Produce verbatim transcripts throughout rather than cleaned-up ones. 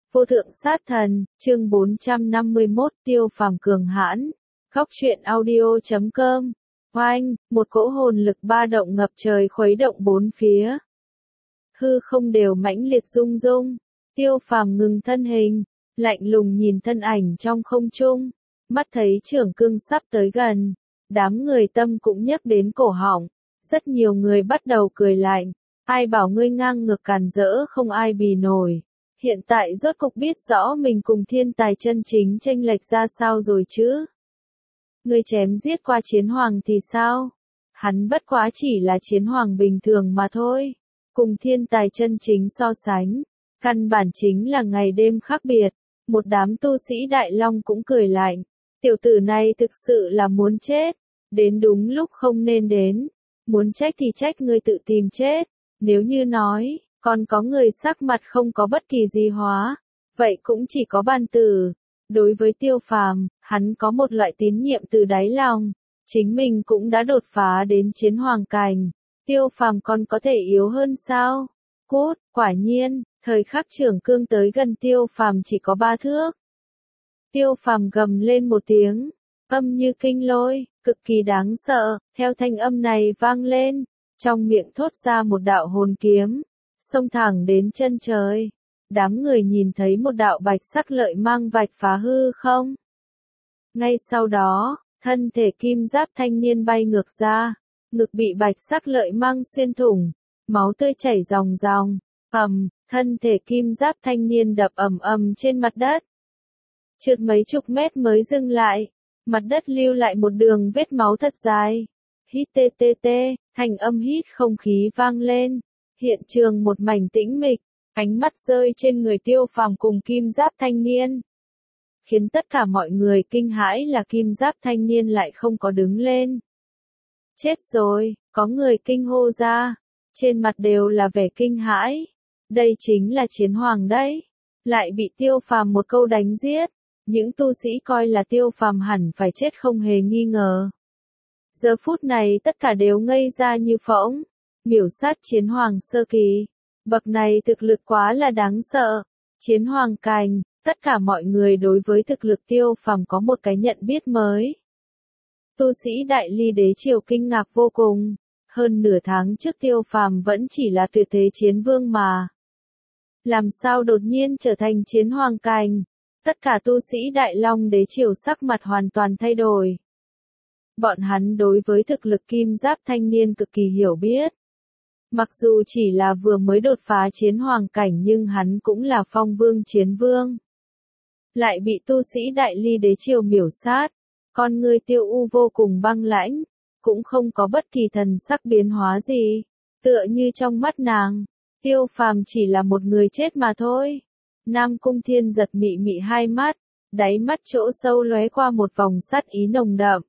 Vô thượng sát thần, chương bốn trăm năm mươi mốt, Tiêu Phàm cường hãn. Góc truyện audio chấm com. Oanh, một cỗ hồn lực ba động ngập trời khuấy động bốn phía. Hư không đều mãnh liệt rung rung. Tiêu Phàm ngừng thân hình, lạnh lùng nhìn thân ảnh trong không trung, mắt thấy trưởng cương sắp tới gần, đám người tâm cũng nhấc đến cổ họng. Rất nhiều người bắt đầu cười lạnh, ai bảo ngươi ngang ngược càn rỡ không ai bì nổi. Hiện tại rốt cục biết rõ mình cùng thiên tài chân chính chênh lệch ra sao rồi chứ. Ngươi chém giết qua chiến hoàng thì sao? Hắn bất quá chỉ là chiến hoàng bình thường mà thôi. Cùng thiên tài chân chính so sánh, căn bản chính là ngày đêm khác biệt. Một đám tu sĩ Đại Long cũng cười lạnh. Tiểu tử này thực sự là muốn chết. Đến đúng lúc không nên đến. Muốn trách thì trách ngươi tự tìm chết. Nếu như nói, còn có người sắc mặt không có bất kỳ gì hóa, vậy cũng chỉ có Ban Tử. Đối với Tiêu Phàm, hắn có một loại tín nhiệm từ đáy lòng, chính mình cũng đã đột phá đến chiến hoàng cảnh, Tiêu Phàm còn có thể yếu hơn sao? Cút, quả nhiên, thời khắc trưởng cương tới gần Tiêu Phàm chỉ có ba thước. Tiêu Phàm gầm lên một tiếng, âm như kinh lôi, cực kỳ đáng sợ, theo thanh âm này vang lên, trong miệng thốt ra một đạo hồn kiếm, xông thẳng đến chân trời. Đám người nhìn thấy một đạo bạch sắc lợi mang vạch phá hư không. Ngay sau đó, thân thể kim giáp thanh niên bay ngược ra, ngực bị bạch sắc lợi mang xuyên thủng, máu tươi chảy ròng ròng, ầm, thân thể kim giáp thanh niên đập ầm ầm trên mặt đất. Trượt mấy chục mét mới dừng lại, mặt đất lưu lại một đường vết máu thật dài. Hít tê tê tê, thành âm hít không khí vang lên, hiện trường một mảnh tĩnh mịch. Ánh mắt rơi trên người Tiêu Phàm cùng kim giáp thanh niên. Khiến tất cả mọi người kinh hãi là kim giáp thanh niên lại không có đứng lên. Chết rồi, có người kinh hô ra. Trên mặt đều là vẻ kinh hãi. Đây chính là chiến hoàng đấy. Lại bị Tiêu Phàm một câu đánh giết. Những tu sĩ coi là Tiêu Phàm hẳn phải chết không hề nghi ngờ. Giờ phút này tất cả đều ngây ra như phỗng. Miểu sát chiến hoàng sơ kỳ. Bậc này thực lực quá là đáng sợ. Chiến hoàng cảnh, tất cả mọi người đối với thực lực Tiêu Phàm có một cái nhận biết mới. Tu sĩ Đại Ly Đế Triều kinh ngạc vô cùng. Hơn nửa tháng trước Tiêu Phàm vẫn chỉ là tuyệt thế chiến vương mà. Làm sao đột nhiên trở thành chiến hoàng cảnh? Tất cả tu sĩ Đại Long Đế Triều sắc mặt hoàn toàn thay đổi. Bọn hắn đối với thực lực kim giáp thanh niên cực kỳ hiểu biết. Mặc dù chỉ là vừa mới đột phá chiến hoàng cảnh nhưng hắn cũng là phong vương chiến vương. Lại bị tu sĩ Đại Ly Đế Triều miểu sát, con người Tiêu U vô cùng băng lãnh, cũng không có bất kỳ thần sắc biến hóa gì, tựa như trong mắt nàng, Tiêu Phàm chỉ là một người chết mà thôi. Nam Cung Thiên giật mị mị hai mắt, đáy mắt chỗ sâu lóe qua một vòng sát ý nồng đậm.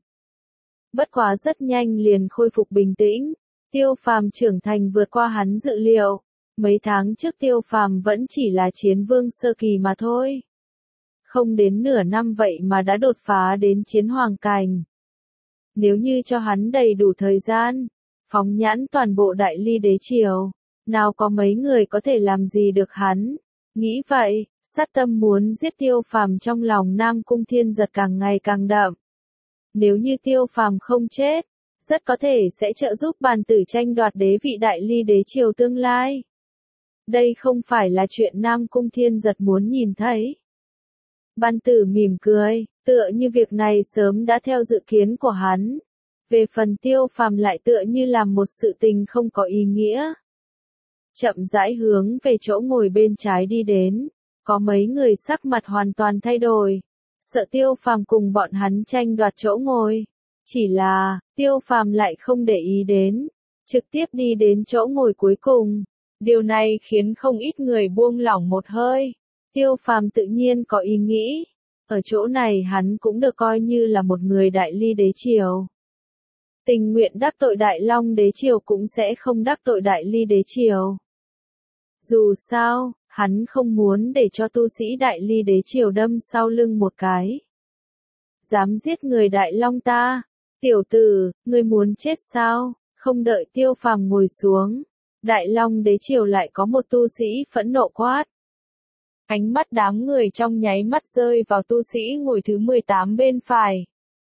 Bất quá rất nhanh liền khôi phục bình tĩnh. Tiêu Phàm trưởng thành vượt qua hắn dự liệu. Mấy tháng trước Tiêu Phàm vẫn chỉ là chiến vương sơ kỳ mà thôi. Không đến nửa năm vậy mà đã đột phá đến chiến hoàng cảnh. Nếu như cho hắn đầy đủ thời gian, phóng nhãn toàn bộ Đại Ly Đế Triều, nào có mấy người có thể làm gì được hắn. Nghĩ vậy, sát tâm muốn giết Tiêu Phàm trong lòng Nam Cung Thiên giật càng ngày càng đậm. Nếu như Tiêu Phàm không chết, rất có thể sẽ trợ giúp Bàn Tử tranh đoạt đế vị Đại Ly Đế Triều tương lai. Đây không phải là chuyện Nam Cung Thiên giật muốn nhìn thấy. Bàn Tử mỉm cười, tựa như việc này sớm đã theo dự kiến của hắn. Về phần Tiêu Phàm lại tựa như làm một sự tình không có ý nghĩa. Chậm rãi hướng về chỗ ngồi bên trái đi đến, có mấy người sắc mặt hoàn toàn thay đổi, sợ Tiêu Phàm cùng bọn hắn tranh đoạt chỗ ngồi. Chỉ là, Tiêu Phàm lại không để ý đến, trực tiếp đi đến chỗ ngồi cuối cùng. Điều này khiến không ít người buông lỏng một hơi. Tiêu Phàm tự nhiên có ý nghĩ, ở chỗ này hắn cũng được coi như là một người Đại Ly Đế Triều. Tình nguyện đắc tội Đại Long Đế Triều cũng sẽ không đắc tội Đại Ly Đế Triều. Dù sao, hắn không muốn để cho tu sĩ Đại Ly Đế Triều đâm sau lưng một cái. Dám giết người Đại Long ta? Tiểu tử, ngươi muốn chết sao? Không đợi Tiêu Phàm ngồi xuống, Đại Long Đế Triều lại có một tu sĩ phẫn nộ quát. Ánh mắt đám người trong nháy mắt rơi vào tu sĩ ngồi thứ mười tám bên phải.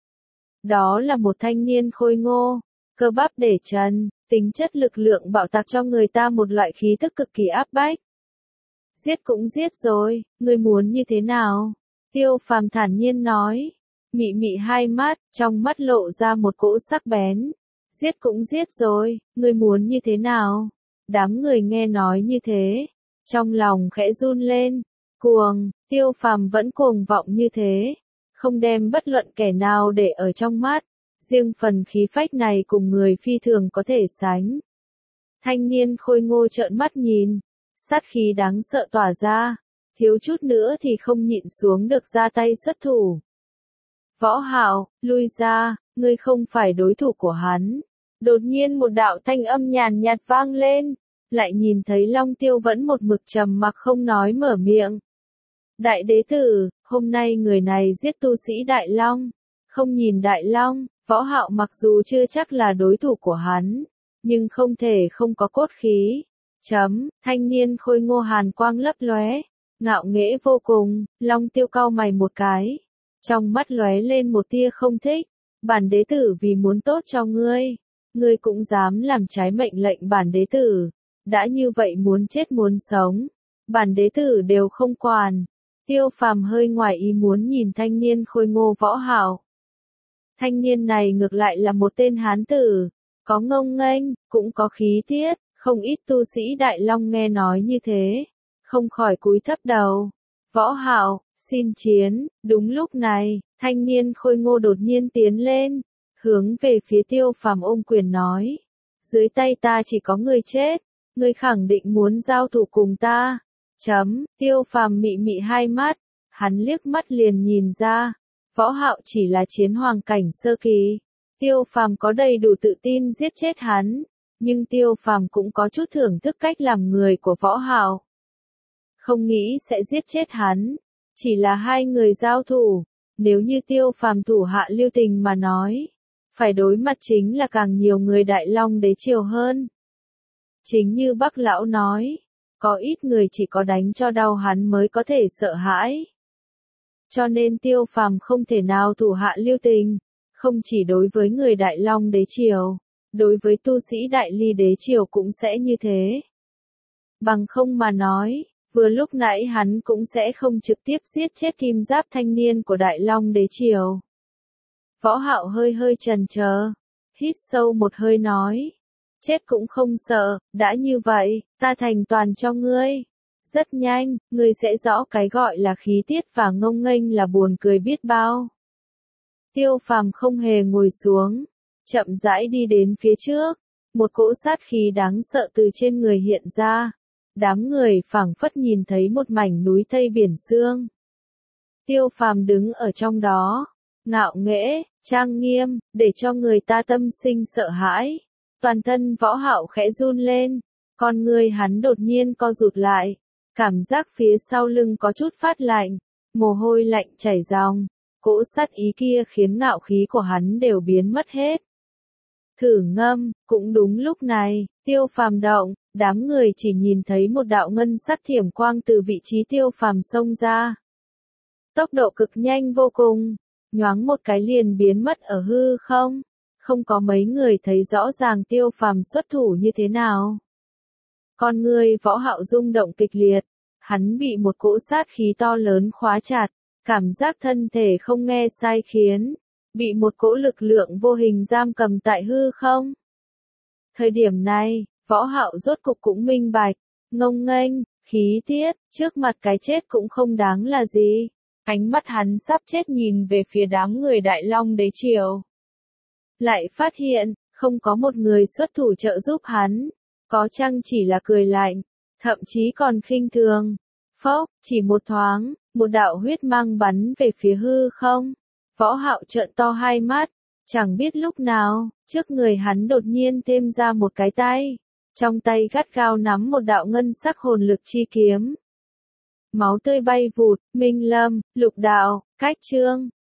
Đó là một thanh niên khôi ngô, cơ bắp để trần, tính chất lực lượng bạo tạc cho người ta một loại khí tức cực kỳ áp bách. Giết cũng giết rồi, ngươi muốn như thế nào? Tiêu Phàm thản nhiên nói. Mị mị hai mắt, trong mắt lộ ra một cỗ sắc bén. Giết cũng giết rồi, ngươi muốn như thế nào? Đám người nghe nói như thế, trong lòng khẽ run lên. Cuồng, Tiêu Phàm vẫn cuồng vọng như thế, không đem bất luận kẻ nào để ở trong mắt. Riêng phần khí phách này cùng người phi thường có thể sánh. Thanh niên khôi ngô trợn mắt nhìn, sát khí đáng sợ tỏa ra, thiếu chút nữa thì không nhịn xuống được ra tay xuất thủ. Võ Hạo, lui ra, ngươi không phải đối thủ của hắn. Đột nhiên một đạo thanh âm nhàn nhạt vang lên, lại nhìn thấy Long Tiêu vẫn một mực trầm mặc không nói mở miệng. Đại đế tử, hôm nay người này giết tu sĩ Đại Long, không nhìn Đại Long, Võ Hạo mặc dù chưa chắc là đối thủ của hắn, nhưng không thể không có cốt khí. Chấm, thanh niên khôi ngô hàn quang lấp lóe, ngạo nghễ vô cùng. Long Tiêu cau mày một cái, trong mắt lóe lên một tia không thích. Bản đế tử vì muốn tốt cho ngươi, ngươi cũng dám làm trái mệnh lệnh bản đế tử, đã như vậy muốn chết muốn sống, bản đế tử đều không quản. Tiêu Phàm hơi ngoài ý muốn nhìn thanh niên khôi ngô Võ Hạo. Thanh niên này ngược lại là một tên hán tử, có ngông nghênh, cũng có khí tiết, không ít tu sĩ Đại Long nghe nói như thế, không khỏi cúi thấp đầu. Võ Hạo, xin chiến. Đúng lúc này, thanh niên khôi ngô đột nhiên tiến lên, hướng về phía Tiêu Phàm ôm quyền nói. Dưới tay ta chỉ có người chết, ngươi khẳng định muốn giao thủ cùng ta. Chấm, Tiêu Phàm mị mị hai mắt, hắn liếc mắt liền nhìn ra, Võ Hạo chỉ là chiến hoàng cảnh sơ kỳ. Tiêu Phàm có đầy đủ tự tin giết chết hắn, nhưng Tiêu Phàm cũng có chút thưởng thức cách làm người của Võ Hạo. Không nghĩ sẽ giết chết hắn, chỉ là hai người giao thủ, nếu như Tiêu Phàm thủ hạ lưu tình mà nói, phải đối mặt chính là càng nhiều người Đại Long đế triều hơn. Chính như Bắc lão nói, có ít người chỉ có đánh cho đau hắn mới có thể sợ hãi. Cho nên Tiêu Phàm không thể nào thủ hạ lưu tình, không chỉ đối với người Đại Long đế triều, đối với tu sĩ Đại Ly đế triều cũng sẽ như thế. Bằng không mà nói, vừa lúc nãy hắn cũng sẽ không trực tiếp giết chết kim giáp thanh niên của Đại Long đế triều. Võ Hạo hơi hơi chần chờ, hít sâu một hơi nói. Chết cũng không sợ, đã như vậy, ta thành toàn cho ngươi. Rất nhanh, ngươi sẽ rõ cái gọi là khí tiết và ngông nghênh là buồn cười biết bao. Tiêu Phàm không hề ngồi xuống, chậm rãi đi đến phía trước, một cỗ sát khí đáng sợ từ trên người hiện ra. Đám người phảng phất nhìn thấy một mảnh núi thây biển xương. Tiêu Phàm đứng ở trong đó, ngạo nghễ, trang nghiêm, để cho người ta tâm sinh sợ hãi. Toàn thân Võ Hạo khẽ run lên, con người hắn đột nhiên co rụt lại, cảm giác phía sau lưng có chút phát lạnh, mồ hôi lạnh chảy ròng, cỗ sát ý kia khiến ngạo khí của hắn đều biến mất hết. Thử ngâm, cũng đúng lúc này, Tiêu Phàm động, đám người chỉ nhìn thấy một đạo ngân sắc thiểm quang từ vị trí Tiêu Phàm xông ra. Tốc độ cực nhanh vô cùng, nhoáng một cái liền biến mất ở hư không. Không có mấy người thấy rõ ràng Tiêu Phàm xuất thủ như thế nào. Con người Võ Hạo rung động kịch liệt, hắn bị một cỗ sát khí to lớn khóa chặt, cảm giác thân thể không nghe sai khiến, bị một cỗ lực lượng vô hình giam cầm tại hư không. Thời điểm này, Võ Hạo rốt cục cũng minh bạch, ngông nghênh, khí tiết, trước mặt cái chết cũng không đáng là gì. Ánh mắt hắn sắp chết nhìn về phía đám người Đại Long đế triều. Lại phát hiện, không có một người xuất thủ trợ giúp hắn, có chăng chỉ là cười lạnh, thậm chí còn khinh thường. Phốc, chỉ một thoáng, một đạo huyết mang bắn về phía hư không. Võ Hạo trợn to hai mắt, chẳng biết lúc nào, trước người hắn đột nhiên thêm ra một cái tay, trong tay gắt gao nắm một đạo ngân sắc hồn lực chi kiếm. Máu tươi bay vụt, Minh Lâm, Lục Đạo, Cách Trương,